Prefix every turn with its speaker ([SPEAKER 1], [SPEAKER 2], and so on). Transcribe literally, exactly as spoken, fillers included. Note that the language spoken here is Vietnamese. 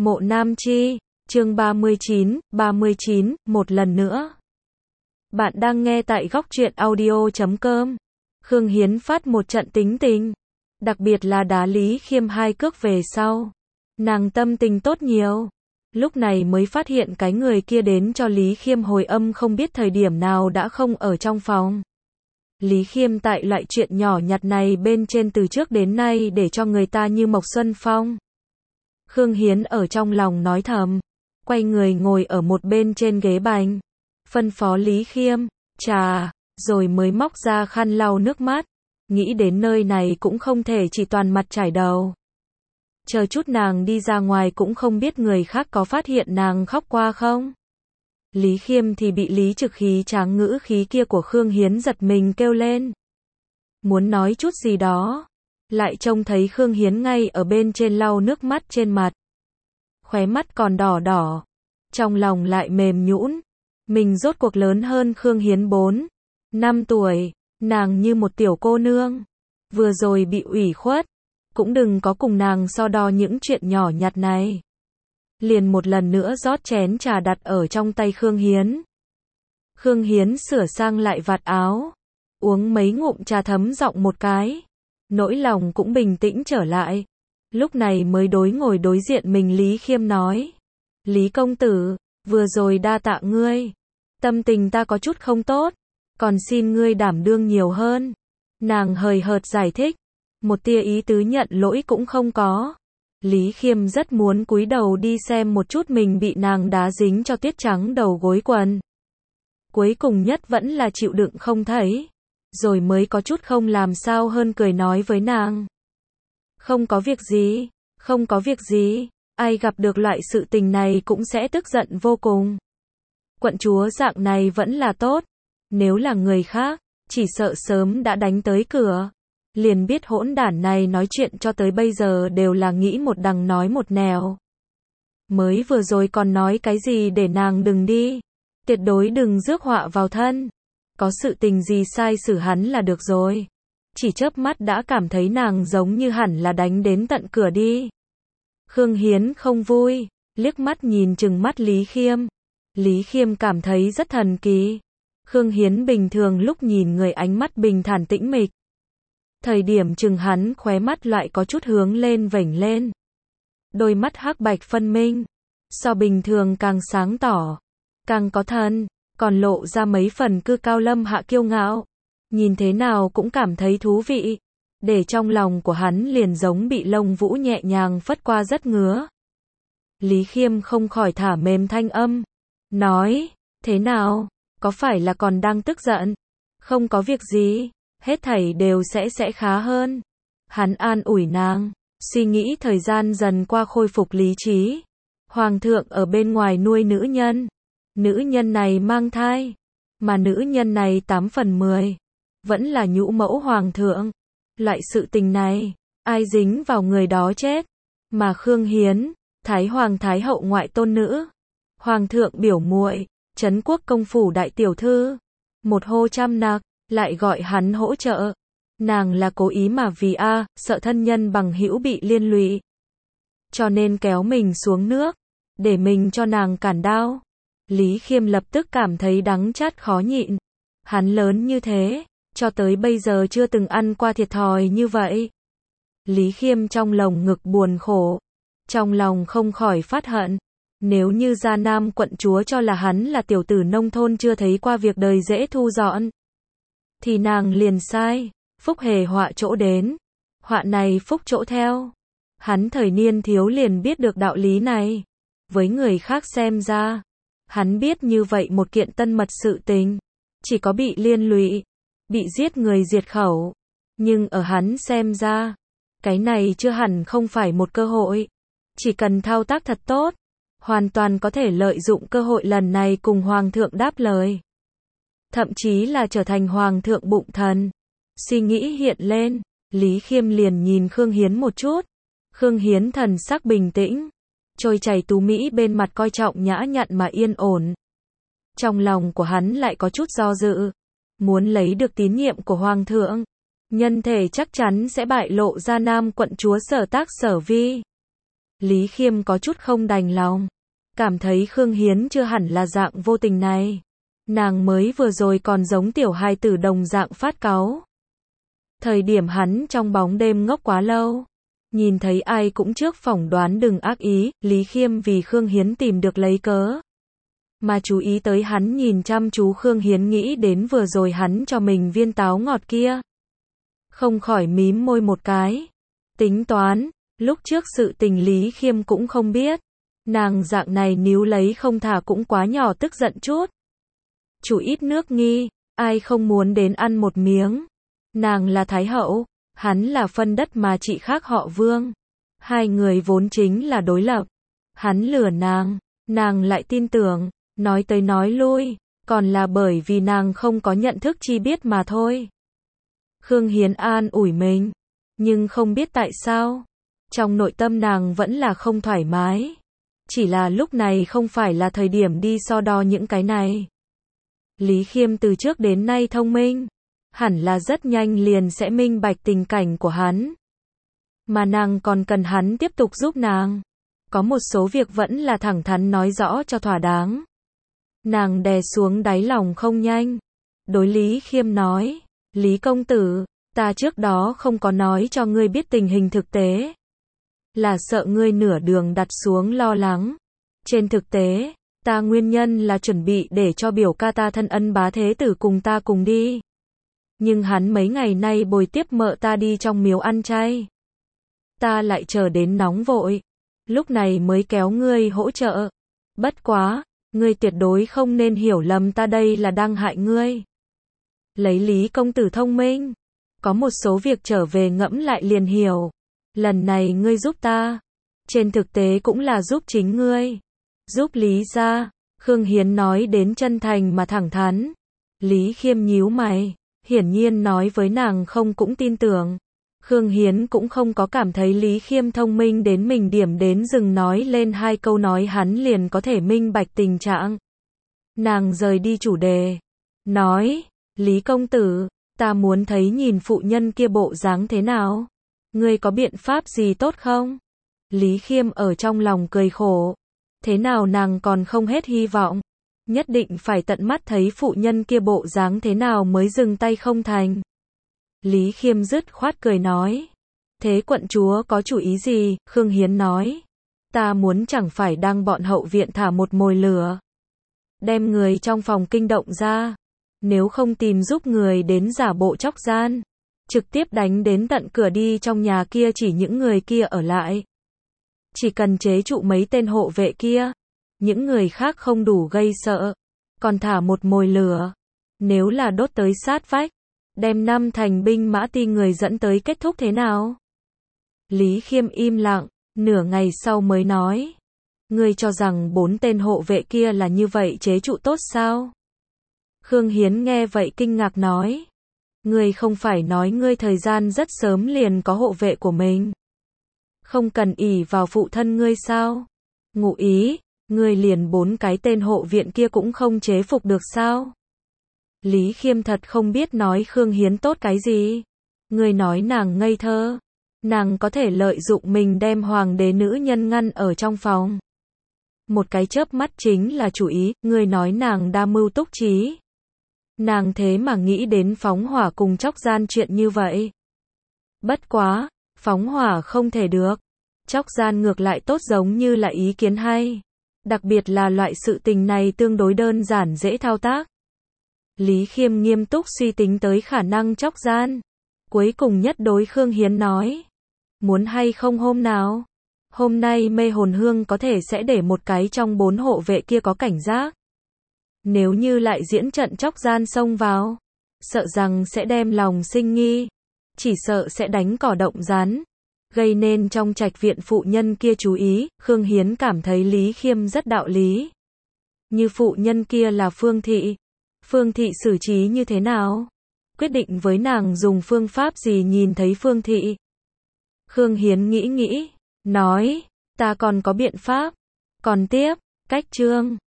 [SPEAKER 1] Mộ Nam Chi, chương ba mươi chín, ba mươi chín, một lần nữa. Bạn đang nghe tại góc truyện audio chấm com. Khương Hiến phát một trận tính tình, đặc biệt là đá Lý Khiêm hai cước về sau. Nàng tâm tình tốt nhiều. Lúc này mới phát hiện cái người kia đến cho Lý Khiêm hồi âm không biết thời điểm nào đã không ở trong phòng. Lý Khiêm tại loại chuyện nhỏ nhặt này bên trên từ trước đến nay để cho người ta như Mộc Xuân Phong. Khương Hiến ở trong lòng nói thầm, quay người ngồi ở một bên trên ghế bành, phân phó Lý Khiêm, trà, rồi mới móc ra khăn lau nước mắt, nghĩ đến nơi này cũng không thể chỉ toàn mặt chải đầu. Chờ chút nàng đi ra ngoài cũng không biết người khác có phát hiện nàng khóc qua không. Lý Khiêm thì bị Lý Trực khí tráng ngữ khí kia của Khương Hiến giật mình kêu lên. Muốn nói chút gì đó, lại trông thấy Khương Hiến ngay ở bên trên lau nước mắt trên mặt. Khóe mắt còn đỏ đỏ, trong lòng lại mềm nhũn. Mình rốt cuộc lớn hơn Khương Hiến bốn, năm tuổi, nàng như một tiểu cô nương. Vừa rồi bị ủy khuất, cũng đừng có cùng nàng so đo những chuyện nhỏ nhặt này. Liền một lần nữa rót chén trà đặt ở trong tay Khương Hiến. Khương Hiến sửa sang lại vạt áo, uống mấy ngụm trà thấm giọng một cái. Nỗi lòng cũng bình tĩnh trở lại. Lúc này mới đối ngồi đối diện mình Lý Khiêm nói. Lý công tử, vừa rồi đa tạ ngươi. Tâm tình ta có chút không tốt, còn xin ngươi đảm đương nhiều hơn. Nàng hời hợt giải thích, một tia ý tứ nhận lỗi cũng không có. Lý Khiêm rất muốn cúi đầu đi xem một chút mình bị nàng đá dính cho tuyết trắng đầu gối quần. Cuối cùng nhất vẫn là chịu đựng không thấy, rồi mới có chút không làm sao hơn cười nói với nàng. Không có việc gì, không có việc gì, ai gặp được loại sự tình này cũng sẽ tức giận vô cùng. Quận chúa dạng này vẫn là tốt, nếu là người khác, chỉ sợ sớm đã đánh tới cửa. Liền biết hỗn đản này nói chuyện cho tới bây giờ đều là nghĩ một đằng nói một nẻo. Mới vừa rồi còn nói cái gì để nàng đừng đi, tuyệt đối đừng rước họa vào thân. Có sự tình gì sai xử hắn là được rồi. Chỉ chớp mắt đã cảm thấy nàng giống như hẳn là đánh đến tận cửa đi. Khương Hiến không vui, liếc mắt nhìn chừng mắt Lý Khiêm. Lý Khiêm cảm thấy rất thần kỳ. Khương Hiến bình thường lúc nhìn người ánh mắt bình thản tĩnh mịch. Thời điểm chừng hắn khóe mắt lại có chút hướng lên vểnh lên. Đôi mắt hắc bạch phân minh, so bình thường càng sáng tỏ, càng có thân, còn lộ ra mấy phần cư cao lâm hạ kiêu ngạo. Nhìn thế nào cũng cảm thấy thú vị, để trong lòng của hắn liền giống bị lông vũ nhẹ nhàng phất qua rất ngứa. Lý Khiêm không khỏi thả mềm thanh âm, nói, thế nào, có phải là còn đang tức giận? Không có việc gì, hết thảy đều sẽ sẽ khá hơn. Hắn an ủi nàng, suy nghĩ thời gian dần qua khôi phục lý trí. Hoàng thượng ở bên ngoài nuôi nữ nhân, nữ nhân này mang thai, mà nữ nhân này tám phần mười vẫn là nhũ mẫu hoàng thượng. Loại sự tình này, ai dính vào người đó chết. Mà Khương Hiến, Thái Hoàng Thái Hậu ngoại tôn nữ, Hoàng thượng biểu muội, Trấn Quốc công phủ đại tiểu thư, một hô trăm nặc, lại gọi hắn hỗ trợ. Nàng là cố ý mà vì a, à, sợ thân nhân bằng hữu bị liên lụy, cho nên kéo mình xuống nước, để mình cho nàng cản đao. Lý Khiêm lập tức cảm thấy đắng chát khó nhịn. Hắn lớn như thế, cho tới bây giờ chưa từng ăn qua thiệt thòi như vậy. Lý Khiêm trong lồng ngực buồn khổ, trong lòng không khỏi phát hận. Nếu như Gia Nam quận chúa cho là hắn là tiểu tử nông thôn chưa thấy qua việc đời dễ thu dọn, thì nàng liền sai. Phúc hề họa chỗ đến, họa này phúc chỗ theo. Hắn thời niên thiếu liền biết được đạo lý này. Với người khác xem ra, hắn biết như vậy một kiện tân mật sự tình, chỉ có bị liên lụy, bị giết người diệt khẩu. Nhưng ở hắn xem ra, cái này chưa hẳn không phải một cơ hội. Chỉ cần thao tác thật tốt, hoàn toàn có thể lợi dụng cơ hội lần này cùng Hoàng thượng đáp lời. Thậm chí là trở thành Hoàng thượng bụng thần. Suy nghĩ hiện lên, Lý Khiêm liền nhìn Khương Hiến một chút. Khương Hiến thần sắc bình tĩnh, trôi chảy tú mỹ bên mặt coi trọng nhã nhặn mà yên ổn. Trong lòng của hắn lại có chút do dự, muốn lấy được tín nhiệm của Hoàng thượng, nhân thể chắc chắn sẽ bại lộ Gia Nam quận chúa sở tác sở vi. Lý Khiêm có chút không đành lòng. Cảm thấy Khương Hiến chưa hẳn là dạng vô tình này. Nàng mới vừa rồi còn giống tiểu hài tử đồng dạng phát cáu. Thời điểm hắn trong bóng đêm ngốc quá lâu. Nhìn thấy ai cũng trước phỏng đoán đừng ác ý, Lý Khiêm vì Khương Hiến tìm được lấy cớ. Mà chú ý tới hắn nhìn chăm chú Khương Hiến nghĩ đến vừa rồi hắn cho mình viên táo ngọt kia. Không khỏi mím môi một cái. Tính toán, lúc trước sự tình Lý Khiêm cũng không biết. Nàng dạng này níu lấy không thả cũng quá nhỏ tức giận chút. Chủ ít nước nghi, ai không muốn đến ăn một miếng. Nàng là Thái Hậu, hắn là phân đất mà chị khác họ Vương. Hai người vốn chính là đối lập. Hắn lừa nàng, nàng lại tin tưởng, nói tới nói lui, còn là bởi vì nàng không có nhận thức chi biết mà thôi. Khương Hiến an ủi mình, nhưng không biết tại sao. Trong nội tâm nàng vẫn là không thoải mái. Chỉ là lúc này không phải là thời điểm đi so đo những cái này. Lý Khiêm từ trước đến nay thông minh. Hẳn là rất nhanh liền sẽ minh bạch tình cảnh của hắn. Mà nàng còn cần hắn tiếp tục giúp nàng. Có một số việc vẫn là thẳng thắn nói rõ cho thỏa đáng. Nàng đè xuống đáy lòng không nhanh. Đối Lý Khiêm nói, Lý công tử, ta trước đó không có nói cho ngươi biết tình hình thực tế. Là sợ ngươi nửa đường đặt xuống lo lắng. Trên thực tế, ta nguyên nhân là chuẩn bị để cho biểu ca ta thân ân bá thế tử cùng ta cùng đi. Nhưng hắn mấy ngày nay bồi tiếp mợ ta đi trong miếu ăn chay. Ta lại chờ đến nóng vội. Lúc này mới kéo ngươi hỗ trợ. Bất quá, ngươi tuyệt đối không nên hiểu lầm ta đây là đang hại ngươi. Lấy Lý công tử thông minh. Có một số việc trở về ngẫm lại liền hiểu. Lần này ngươi giúp ta. Trên thực tế cũng là giúp chính ngươi. Giúp Lý gia. Khương Hiến nói đến chân thành mà thẳng thắn. Lý Khiêm nhíu mày. Hiển nhiên nói với nàng không cũng tin tưởng. Khương Hiến cũng không có cảm thấy Lý Khiêm thông minh đến mình điểm đến dừng nói lên hai câu nói hắn liền có thể minh bạch tình trạng. Nàng rời đi chủ đề. Nói, Lý công tử, ta muốn thấy nhìn phụ nhân kia bộ dáng thế nào. Ngươi có biện pháp gì tốt không? Lý Khiêm ở trong lòng cười khổ. Thế nào nàng còn không hết hy vọng. Nhất định phải tận mắt thấy phụ nhân kia bộ dáng thế nào mới dừng tay không thành. Lý Khiêm dứt khoát cười nói. Thế quận chúa có chủ ý gì? Khương Hiến nói. Ta muốn chẳng phải đang bọn hậu viện thả một mồi lửa. Đem người trong phòng kinh động ra. Nếu không tìm giúp người đến giả bộ chóc gian. Trực tiếp đánh đến tận cửa đi trong nhà kia chỉ những người kia ở lại. Chỉ cần chế trụ mấy tên hộ vệ kia. Những người khác không đủ gây sợ. Còn thả một mồi lửa. Nếu là đốt tới sát vách. Đem năm thành binh mã ti người dẫn tới kết thúc thế nào? Lý Khiêm im lặng. Nửa ngày sau mới nói. Ngươi cho rằng bốn tên hộ vệ kia là như vậy chế trụ tốt sao? Khương Hiến nghe vậy kinh ngạc nói. Ngươi không phải nói ngươi thời gian rất sớm liền có hộ vệ của mình. Không cần ỷ vào phụ thân ngươi sao? Ngụ ý, ngươi liền bốn cái tên hộ viện kia cũng không chế phục được sao? Lý Khiêm thật không biết nói Khương Hiến tốt cái gì. Ngươi nói nàng ngây thơ. Nàng có thể lợi dụng mình đem hoàng đế nữ nhân ngăn ở trong phòng. Một cái chớp mắt chính là chủ ý, ngươi nói nàng đa mưu túc trí. Nàng thế mà nghĩ đến phóng hỏa cùng chóc gian chuyện như vậy. Bất quá, phóng hỏa không thể được. Chóc gian ngược lại tốt giống như là ý kiến hay. Đặc biệt là loại sự tình này tương đối đơn giản dễ thao tác. Lý Khiêm nghiêm túc suy tính tới khả năng chóc gian. Cuối cùng nhất đối Khương Hiến nói. Muốn hay không hôm nào? Hôm nay mê hồn hương có thể sẽ để một cái trong bốn hộ vệ kia có cảnh giác. Nếu như lại diễn trận chóc gian xông vào. Sợ rằng sẽ đem lòng sinh nghi. Chỉ sợ sẽ đánh cỏ động rắn. Gây nên trong trạch viện phụ nhân kia chú ý. Khương Hiến cảm thấy Lý Khiêm rất đạo lý. Như phụ nhân kia là Phương Thị. Phương Thị xử trí như thế nào? Quyết định với nàng dùng phương pháp gì nhìn thấy Phương Thị? Khương Hiến nghĩ nghĩ, nói, ta còn có biện pháp. Còn tiếp, cách chương.